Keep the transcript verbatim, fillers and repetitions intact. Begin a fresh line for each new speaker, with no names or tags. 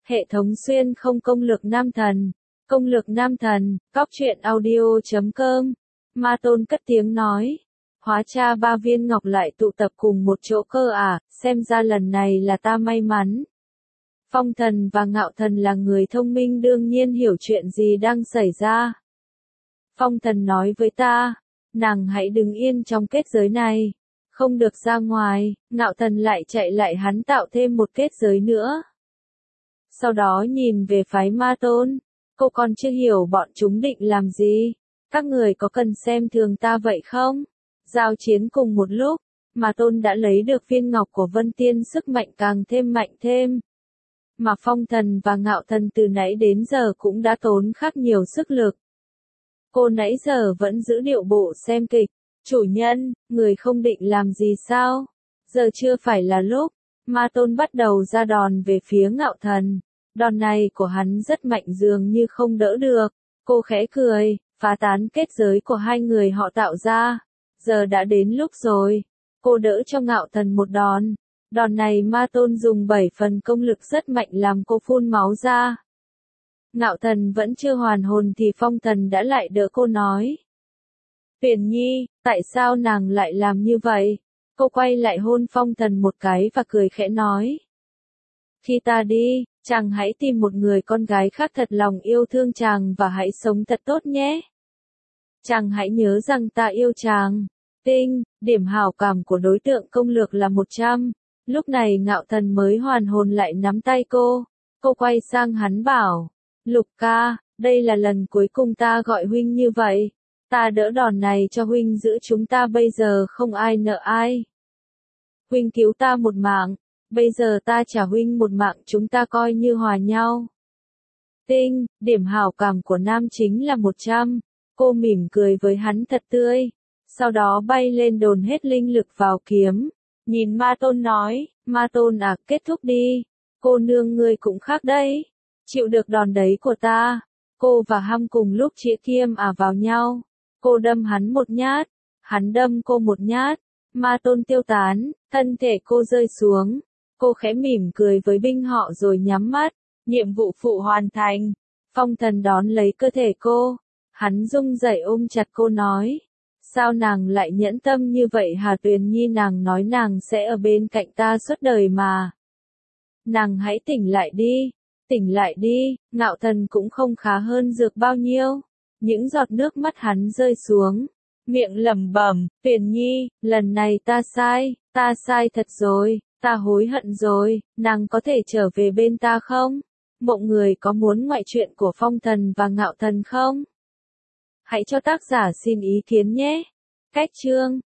Hệ thống xuyên không công lược nam thần. Công lược nam thần, cóc truyện audio chấm com. Ma Tôn cất tiếng nói. Hóa cha ba viên ngọc lại tụ tập cùng một chỗ cơ à, xem ra lần này là ta may mắn. Phong thần và ngạo thần là người thông minh đương nhiên hiểu chuyện gì đang xảy ra. Phong thần nói với ta, nàng hãy đứng yên trong kết giới này, không được ra ngoài. Ngạo thần lại chạy lại hắn tạo thêm một kết giới nữa. Sau đó nhìn về phái Ma Tôn, cô còn chưa hiểu bọn chúng định làm gì, các người có cần xem thường ta vậy không? Giao chiến cùng một lúc, Ma Tôn đã lấy được viên ngọc của Vân Tiên, sức mạnh càng thêm mạnh thêm. Mà Phong thần và Ngạo thần từ nãy đến giờ cũng đã tốn khắc nhiều sức lực. Cô nãy giờ vẫn giữ điệu bộ xem kịch. Chủ nhân, người không định làm gì sao? Giờ chưa phải là lúc. Ma Tôn bắt đầu ra đòn về phía Ngạo thần. Đòn này của hắn rất mạnh dường như không đỡ được. Cô khẽ cười, phá tán kết giới của hai người họ tạo ra. Giờ đã đến lúc rồi. Cô đỡ cho Ngạo thần một đòn. Đòn này Ma Tôn dùng bảy phần công lực rất mạnh làm cô phun máu ra. Ngạo thần vẫn chưa hoàn hồn thì Phong thần đã lại đỡ cô nói. Huyền Nhi, tại sao nàng lại làm như vậy? Cô quay lại hôn Phong thần một cái và cười khẽ nói. Khi ta đi, chàng hãy tìm một người con gái khác thật lòng yêu thương chàng và hãy sống thật tốt nhé. Chàng hãy nhớ rằng ta yêu chàng. Tinh, điểm hảo cảm của đối tượng công lược là một trăm. Lúc này Ngạo thần mới hoàn hồn lại nắm tay cô. Cô quay sang hắn bảo. Lục ca, đây là lần cuối cùng ta gọi huynh như vậy. Ta đỡ đòn này cho huynh, giữa chúng ta bây giờ không ai nợ ai. Huynh cứu ta một mạng, bây giờ ta trả huynh một mạng, chúng ta coi như hòa nhau. Tinh, điểm hảo cảm của nam chính là một trăm. Cô mỉm cười với hắn thật tươi. Sau đó bay lên đồn hết linh lực vào kiếm. Nhìn Ma Tôn nói, Ma Tôn à, kết thúc đi. Cô nương ngươi cũng khác đấy. Chịu được đòn đấy của ta. Cô và Hăm cùng lúc chĩa kiếm ả vào nhau. Cô đâm hắn một nhát. Hắn đâm cô một nhát. Ma Tôn tiêu tán, thân thể cô rơi xuống. Cô khẽ mỉm cười với binh họ rồi nhắm mắt. Nhiệm vụ phụ hoàn thành. Phong thần đón lấy cơ thể cô. Hắn rung rẩy ôm chặt cô nói. Sao nàng lại nhẫn tâm như vậy hả Tuyền Nhi? Nàng nói nàng sẽ ở bên cạnh ta suốt đời mà. Nàng hãy tỉnh lại đi. Tỉnh lại đi. Ngạo thần cũng không khá hơn dược bao nhiêu. Những giọt nước mắt hắn rơi xuống. Miệng lẩm bẩm, Tuyền Nhi, lần này ta sai, ta sai thật rồi, ta hối hận rồi, nàng có thể trở về bên ta không? Mộng người có muốn ngoại truyện của Phong thần và Ngạo thần không? Hãy cho tác giả xin ý kiến nhé. Cách chương